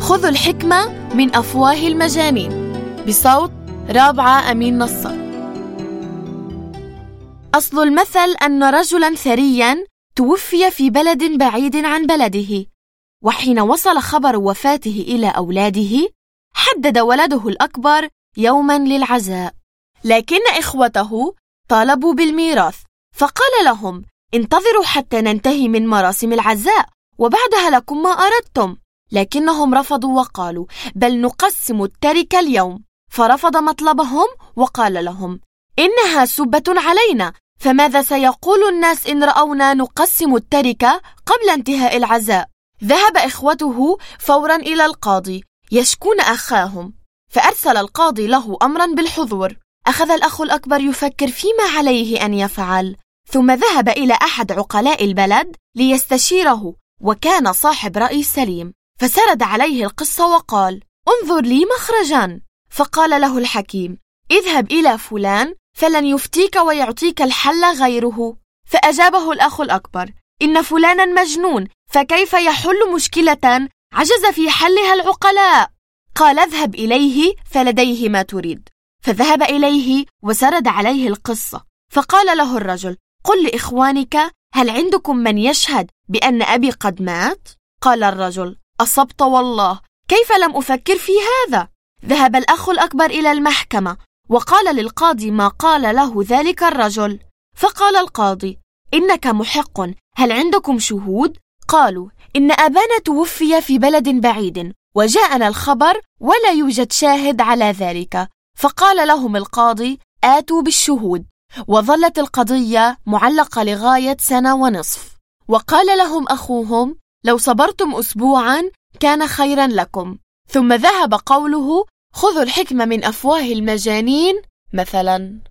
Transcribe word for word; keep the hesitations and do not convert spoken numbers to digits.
خذوا الحكمة من أفواه المجانين بصوت رابعة أمين نصر. أصل المثل أن رجلاً ثرياً توفي في بلد بعيد عن بلده، وحين وصل خبر وفاته إلى أولاده حدد ولده الأكبر يوماً للعزاء، لكن إخوته طالبوا بالميراث، فقال لهم: انتظروا حتى ننتهي من مراسم العزاء وبعدها لكم ما أردتم. لكنهم رفضوا وقالوا: بل نقسم التركة اليوم. فرفض مطلبهم وقال لهم: إنها سبة علينا، فماذا سيقول الناس إن رأونا نقسم التركة قبل انتهاء العزاء؟ ذهب إخوته فورا إلى القاضي يشكون أخاهم، فأرسل القاضي له أمرا بالحضور. أخذ الأخ الأكبر يفكر فيما عليه أن يفعل، ثم ذهب إلى أحد عقلاء البلد ليستشيره، وكان صاحب رأي سليم، فسرد عليه القصة وقال: انظر لي مخرجا. فقال له الحكيم: اذهب إلى فلان فلن يفتيك ويعطيك الحل غيره. فأجابه الأخ الأكبر: إن فلانا مجنون، فكيف يحل مشكلة عجز في حلها العقلاء؟ قال: اذهب إليه فلديه ما تريد. فذهب إليه وسرد عليه القصة، فقال له الرجل: قل لإخوانك هل عندكم من يشهد بأن أبي قد مات؟ قال الرجل: أصبت والله، كيف لم أفكر في هذا؟ ذهب الأخ الأكبر إلى المحكمة وقال للقاضي ما قال له ذلك الرجل. فقال القاضي: إنك محق، هل عندكم شهود؟ قالوا: إن أبانا توفي في بلد بعيد وجاءنا الخبر ولا يوجد شاهد على ذلك. فقال لهم القاضي: آتوا بالشهود. وظلت القضية معلقة لغاية سنة ونصف. وقال لهم أخوهم: لو صبرتم أسبوعا كان خيرا لكم. ثم ذهب قوله: خذوا الحكمة من أفواه المجانين مثلا.